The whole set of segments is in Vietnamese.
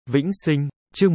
Vĩnh sinh, chương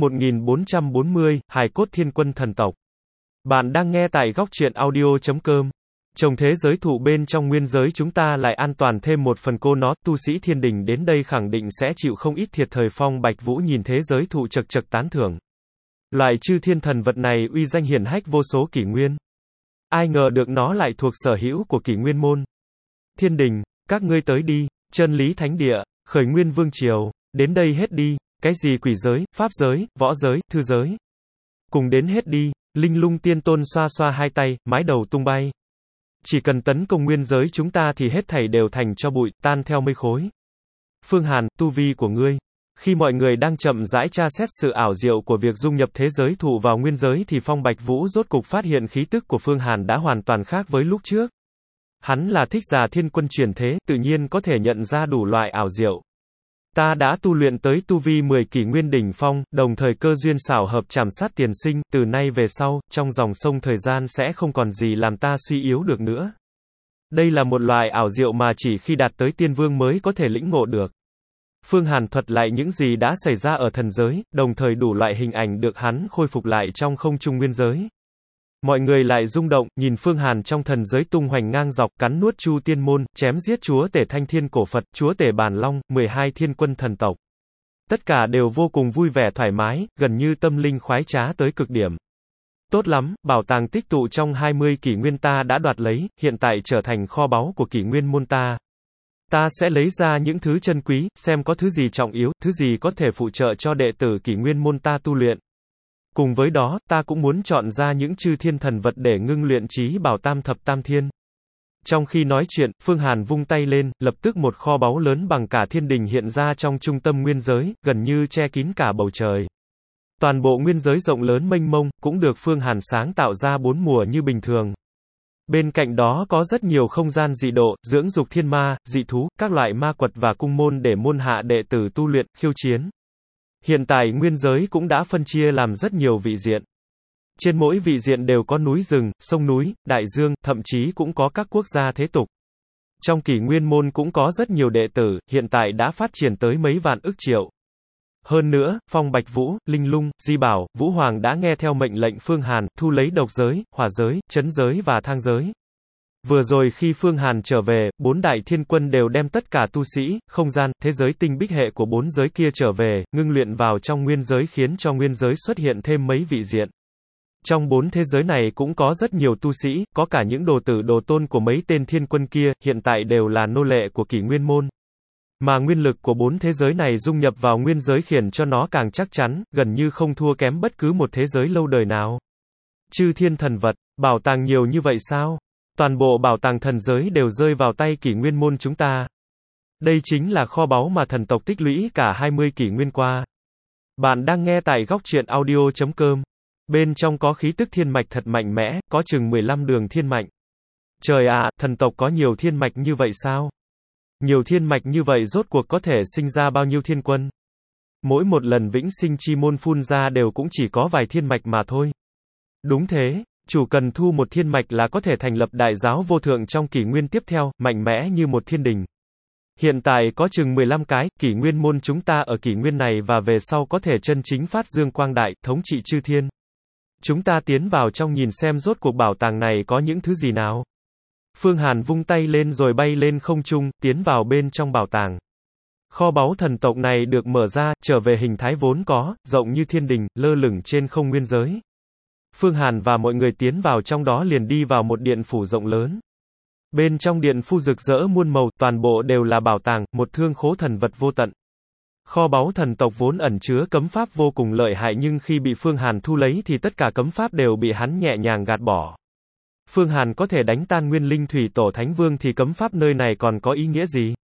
1440, Hài cốt thiên quân thần tộc. Bạn đang nghe tại góc truyện audio.com. Trong thế giới thụ bên trong nguyên giới chúng ta lại an toàn thêm một phần cô nó, tu sĩ thiên đình đến đây khẳng định sẽ chịu không ít thiệt. Thời Phong Bạch Vũ nhìn thế giới thụ chật chật tán thưởng. Loại chư thiên thần vật này uy danh hiển hách vô số kỷ nguyên. Ai ngờ được nó lại thuộc sở hữu của kỷ nguyên môn. Thiên đình, các ngươi tới đi, chân lý thánh địa, khởi nguyên vương triều, đến đây hết đi. Cái gì quỷ giới, pháp giới, võ giới, thư giới. Cùng đến hết đi, Linh Lung Tiên Tôn xoa xoa hai tay, mái đầu tung bay. Chỉ cần tấn công nguyên giới chúng ta thì hết thảy đều thành cho bụi, tan theo mây khối. Phương Hàn, tu vi của ngươi. Khi mọi người đang chậm rãi tra xét sự ảo diệu của việc dung nhập thế giới thụ vào nguyên giới thì Phong Bạch Vũ rốt cục phát hiện khí tức của Phương Hàn đã hoàn toàn khác với lúc trước. Hắn là thích giả thiên quân truyền thế, tự nhiên có thể nhận ra đủ loại ảo diệu. Ta đã tu luyện tới tu vi 10 kỷ nguyên đỉnh phong, đồng thời cơ duyên xảo hợp chảm sát tiền sinh, từ nay về sau, trong dòng sông thời gian sẽ không còn gì làm ta suy yếu được nữa. Đây là một loại ảo diệu mà chỉ khi đạt tới tiên vương mới có thể lĩnh ngộ được. Phương Hàn thuật lại những gì đã xảy ra ở thần giới, đồng thời đủ loại hình ảnh được hắn khôi phục lại trong không trung nguyên giới. Mọi người lại rung động, nhìn Phương Hàn trong thần giới tung hoành ngang dọc, cắn nuốt Chu Tiên Môn, chém giết chúa tể Thanh Thiên Cổ Phật, chúa tể Bàn Long, 12 thiên quân thần tộc. Tất cả đều vô cùng vui vẻ thoải mái, gần như tâm linh khoái trá tới cực điểm. Tốt lắm, bảo tàng tích tụ trong 20 kỷ nguyên ta đã đoạt lấy, hiện tại trở thành kho báu của kỷ nguyên môn ta. Ta sẽ lấy ra những thứ chân quý, xem có thứ gì trọng yếu, thứ gì có thể phụ trợ cho đệ tử kỷ nguyên môn ta tu luyện. Cùng với đó, ta cũng muốn chọn ra những chư thiên thần vật để ngưng luyện trí bảo tam thập tam thiên. Trong khi nói chuyện, Phương Hàn vung tay lên, lập tức một kho báu lớn bằng cả thiên đình hiện ra trong trung tâm nguyên giới, gần như che kín cả bầu trời. Toàn bộ nguyên giới rộng lớn mênh mông, cũng được Phương Hàn sáng tạo ra 4 mùa như bình thường. Bên cạnh đó có rất nhiều không gian dị độ, dưỡng dục thiên ma, dị thú, các loại ma quật và cung môn để môn hạ đệ tử tu luyện, khiêu chiến. Hiện tại nguyên giới cũng đã phân chia làm rất nhiều vị diện. Trên mỗi vị diện đều có núi rừng, sông núi, đại dương, thậm chí cũng có các quốc gia thế tục. Trong kỷ nguyên môn cũng có rất nhiều đệ tử, hiện tại đã phát triển tới mấy vạn ức triệu. Hơn nữa, Phong Bạch Vũ, Linh Lung, Di Bảo, Vũ Hoàng đã nghe theo mệnh lệnh Phương Hàn, thu lấy độc giới, hỏa giới, chấn giới và thang giới. Vừa rồi khi Phương Hàn trở về, 4 đại thiên quân đều đem tất cả tu sĩ, không gian, thế giới tinh bích hệ của 4 giới kia trở về, ngưng luyện vào trong nguyên giới khiến cho nguyên giới xuất hiện thêm mấy vị diện. Trong 4 thế giới này cũng có rất nhiều tu sĩ, có cả những đồ tử đồ tôn của mấy tên thiên quân kia, hiện tại đều là nô lệ của kỷ nguyên môn. Mà nguyên lực của 4 thế giới này dung nhập vào nguyên giới khiến cho nó càng chắc chắn, gần như không thua kém bất cứ một thế giới lâu đời nào. Chư thiên thần vật, bảo tàng nhiều như vậy sao? Toàn bộ bảo tàng thần giới đều rơi vào tay kỷ nguyên môn chúng ta. Đây chính là kho báu mà thần tộc tích lũy cả 20 kỷ nguyên qua. Bạn đang nghe tại góc truyện audio.com. Bên trong có khí tức thiên mạch thật mạnh mẽ, có chừng 15 đường thiên mạch. Trời ạ, thần tộc có nhiều thiên mạch như vậy sao? Nhiều thiên mạch như vậy rốt cuộc có thể sinh ra bao nhiêu thiên quân? Mỗi một lần vĩnh sinh chi môn phun ra đều cũng chỉ có vài thiên mạch mà thôi. Đúng thế. Chủ cần thu một thiên mạch là có thể thành lập đại giáo vô thượng trong kỷ nguyên tiếp theo, mạnh mẽ như một thiên đình. Hiện tại có chừng 15 cái, kỷ nguyên môn chúng ta ở kỷ nguyên này và về sau có thể chân chính phát dương quang đại, thống trị chư thiên. Chúng ta tiến vào trong nhìn xem rốt cuộc bảo tàng này có những thứ gì nào. Phương Hàn vung tay lên rồi bay lên không trung, tiến vào bên trong bảo tàng. Kho báu thần tộc này được mở ra, trở về hình thái vốn có, rộng như thiên đình, lơ lửng trên không nguyên giới. Phương Hàn và mọi người tiến vào trong đó liền đi vào một điện phủ rộng lớn. Bên trong điện phủ rực rỡ muôn màu, toàn bộ đều là bảo tàng, một thương khố thần vật vô tận. Kho báu thần tộc vốn ẩn chứa cấm pháp vô cùng lợi hại nhưng khi bị Phương Hàn thu lấy thì tất cả cấm pháp đều bị hắn nhẹ nhàng gạt bỏ. Phương Hàn có thể đánh tan nguyên linh thủy tổ thánh vương thì cấm pháp nơi này còn có ý nghĩa gì?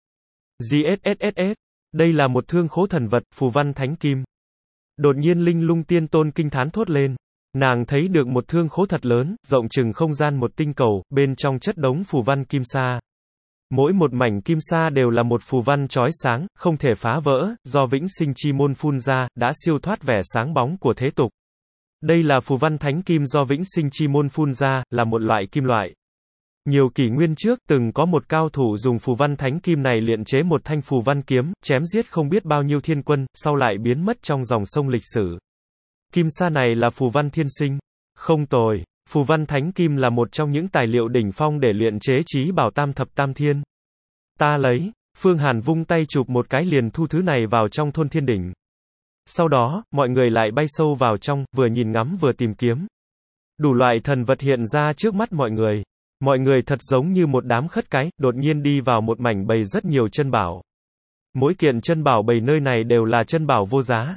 GSSSS. Đây là một thương khố thần vật, phù văn thánh kim. Đột nhiên Linh Lung Tiên Tôn kinh thán thốt lên. Nàng thấy được một thương khố thật lớn, rộng chừng không gian một tinh cầu, bên trong chất đống phù văn kim sa. Mỗi một mảnh kim sa đều là một phù văn chói sáng, không thể phá vỡ, do vĩnh sinh chi môn phun ra, đã siêu thoát vẻ sáng bóng của thế tục. Đây là phù văn thánh kim do vĩnh sinh chi môn phun ra, là một loại kim loại. Nhiều kỷ nguyên trước, từng có một cao thủ dùng phù văn thánh kim này luyện chế một thanh phù văn kiếm, chém giết không biết bao nhiêu thiên quân, sau lại biến mất trong dòng sông lịch sử. Kim sa này là phù văn thiên sinh. Không tồi. Phù văn thánh kim là một trong những tài liệu đỉnh phong để luyện chế chí bảo tam thập tam thiên. Ta lấy. Phương Hàn vung tay chụp một cái liền thu thứ này vào trong thôn thiên đỉnh. Sau đó, mọi người lại bay sâu vào trong, vừa nhìn ngắm vừa tìm kiếm. Đủ loại thần vật hiện ra trước mắt mọi người. Mọi người thật giống như một đám khất cái, đột nhiên đi vào một mảnh bầy rất nhiều chân bảo. Mỗi kiện chân bảo bầy nơi này đều là chân bảo vô giá.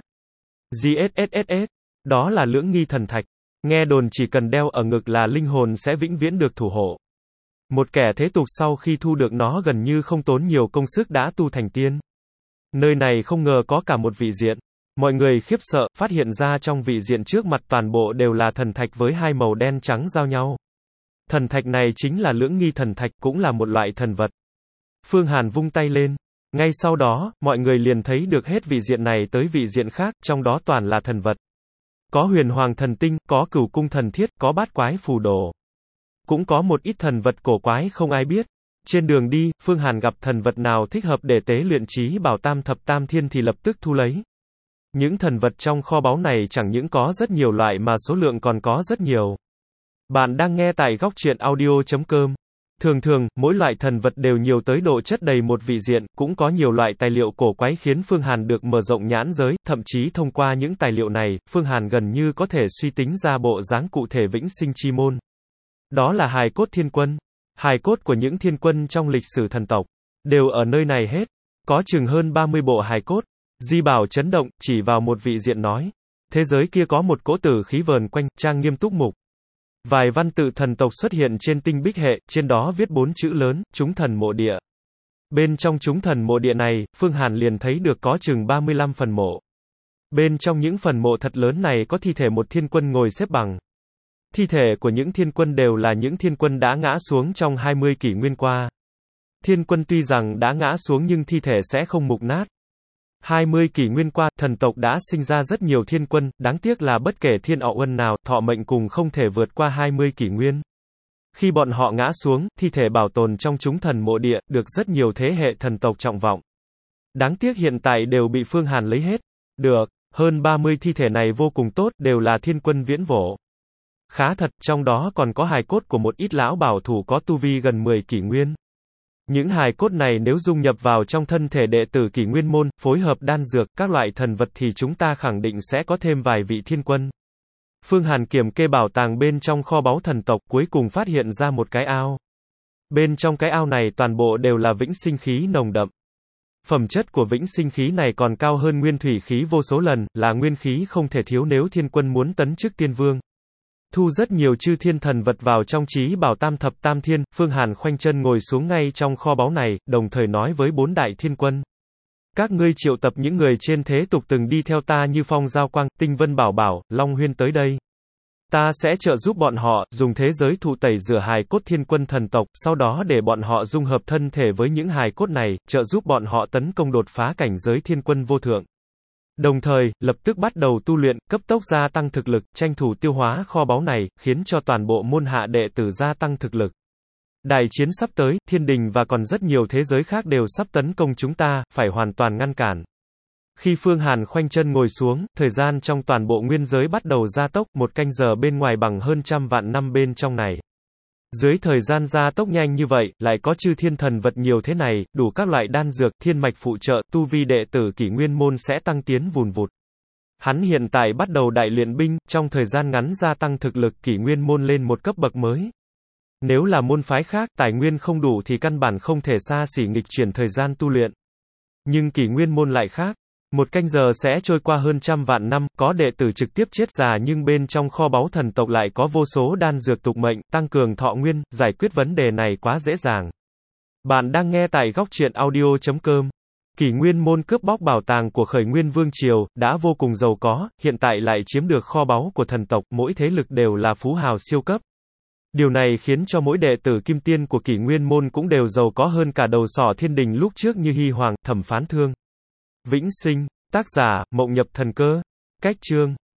GSSSS. Đó là lưỡng nghi thần thạch. Nghe đồn chỉ cần đeo ở ngực là linh hồn sẽ vĩnh viễn được thủ hộ. Một kẻ thế tục sau khi thu được nó gần như không tốn nhiều công sức đã tu thành tiên. Nơi này không ngờ có cả một vị diện. Mọi người khiếp sợ, phát hiện ra trong vị diện trước mặt toàn bộ đều là thần thạch với hai màu đen trắng giao nhau. Thần thạch này chính là lưỡng nghi thần thạch, cũng là một loại thần vật. Phương Hàn vung tay lên. Ngay sau đó, mọi người liền thấy được hết vị diện này tới vị diện khác, trong đó toàn là thần vật. Có huyền hoàng thần tinh, có cửu cung thần thiết, có bát quái phù đồ. Cũng có một ít thần vật cổ quái không ai biết. Trên đường đi, Phương Hàn gặp thần vật nào thích hợp để tế luyện chí bảo tam thập tam thiên thì lập tức thu lấy. Những thần vật trong kho báu này chẳng những có rất nhiều loại mà số lượng còn có rất nhiều. Bạn đang nghe tại góc truyện audio.com. Thường thường, mỗi loại thần vật đều nhiều tới độ chất đầy một vị diện, cũng có nhiều loại tài liệu cổ quái khiến Phương Hàn được mở rộng nhãn giới, thậm chí thông qua những tài liệu này, Phương Hàn gần như có thể suy tính ra bộ dáng cụ thể vĩnh sinh chi môn. Đó là hài cốt thiên quân. Hài cốt của những thiên quân trong lịch sử thần tộc, đều ở nơi này hết. Có chừng hơn 30 bộ hài cốt. Di Bảo chấn động, chỉ vào một vị diện nói. Thế giới kia có một cỗ tử khí vờn quanh, trang nghiêm túc mục. Vài văn tự thần tộc xuất hiện trên tinh bích hệ, trên đó viết 4 chữ lớn, chúng thần mộ địa. Bên trong chúng thần mộ địa này, Phương Hàn liền thấy được có chừng 35 phần mộ. Bên trong những phần mộ thật lớn này có thi thể một thiên quân ngồi xếp bằng. Thi thể của những thiên quân đều là những thiên quân đã ngã xuống trong 20 kỷ nguyên qua. Thiên quân tuy rằng đã ngã xuống nhưng thi thể sẽ không mục nát. 20 kỷ nguyên qua, thần tộc đã sinh ra rất nhiều thiên quân, đáng tiếc là bất kể thiên ọ uân nào, thọ mệnh cùng không thể vượt qua 20 kỷ nguyên. Khi bọn họ ngã xuống, thi thể bảo tồn trong chúng thần mộ địa, được rất nhiều thế hệ thần tộc trọng vọng. Đáng tiếc hiện tại đều bị Phương Hàn lấy hết. Được, hơn 30 thi thể này vô cùng tốt, đều là thiên quân viễn vổ. Khá thật, trong đó còn có hài cốt của một ít lão bảo thủ có tu vi gần 10 kỷ nguyên. Những hài cốt này nếu dung nhập vào trong thân thể đệ tử kỷ nguyên môn, phối hợp đan dược, các loại thần vật thì chúng ta khẳng định sẽ có thêm vài vị thiên quân. Phương Hàn kiểm kê bảo tàng bên trong kho báu thần tộc, cuối cùng phát hiện ra một cái ao. Bên trong cái ao này toàn bộ đều là vĩnh sinh khí nồng đậm. Phẩm chất của vĩnh sinh khí này còn cao hơn nguyên thủy khí vô số lần, là nguyên khí không thể thiếu nếu thiên quân muốn tấn chức tiên vương. Thu rất nhiều chư thiên thần vật vào trong chí bảo tam thập tam thiên, Phương Hàn khoanh chân ngồi xuống ngay trong kho báu này, đồng thời nói với 4 đại thiên quân. Các ngươi triệu tập những người trên thế tục từng đi theo ta như Phong Giao Quang, Tinh Vân Bảo Bảo, Long Huyên tới đây. Ta sẽ trợ giúp bọn họ, dùng thế giới thụ tẩy rửa hài cốt thiên quân thần tộc, sau đó để bọn họ dung hợp thân thể với những hài cốt này, trợ giúp bọn họ tấn công đột phá cảnh giới thiên quân vô thượng. Đồng thời, lập tức bắt đầu tu luyện, cấp tốc gia tăng thực lực, tranh thủ tiêu hóa kho báu này, khiến cho toàn bộ môn hạ đệ tử gia tăng thực lực. Đại chiến sắp tới, thiên đình và còn rất nhiều thế giới khác đều sắp tấn công chúng ta, phải hoàn toàn ngăn cản. Khi Phương Hàn khoanh chân ngồi xuống, thời gian trong toàn bộ nguyên giới bắt đầu gia tốc, 1 canh giờ bên ngoài bằng hơn 100 vạn năm bên trong này. Dưới thời gian gia tốc nhanh như vậy, lại có chư thiên thần vật nhiều thế này, đủ các loại đan dược, thiên mạch phụ trợ, tu vi đệ tử kỷ nguyên môn sẽ tăng tiến vùn vụt. Hắn hiện tại bắt đầu đại luyện binh, trong thời gian ngắn gia tăng thực lực kỷ nguyên môn lên một cấp bậc mới. Nếu là môn phái khác, tài nguyên không đủ thì căn bản không thể xa xỉ nghịch chuyển thời gian tu luyện. Nhưng kỷ nguyên môn lại khác. 1 canh giờ sẽ trôi qua hơn 100 vạn năm, có đệ tử trực tiếp chết già nhưng bên trong kho báu thần tộc lại có vô số đan dược tục mệnh, tăng cường thọ nguyên, giải quyết vấn đề này quá dễ dàng. Bạn đang nghe tại góc truyện audio.com. Kỷ nguyên môn cướp bóc bảo tàng của khởi nguyên vương triều, đã vô cùng giàu có, hiện tại lại chiếm được kho báu của thần tộc, mỗi thế lực đều là phú hào siêu cấp. Điều này khiến cho mỗi đệ tử kim tiên của kỷ nguyên môn cũng đều giàu có hơn cả đầu sỏ thiên đình lúc trước như Hy Hoàng, Thẩm Phán Thương. Vĩnh sinh, tác giả, Mộng Nhập Thần Cơ. Cách chương.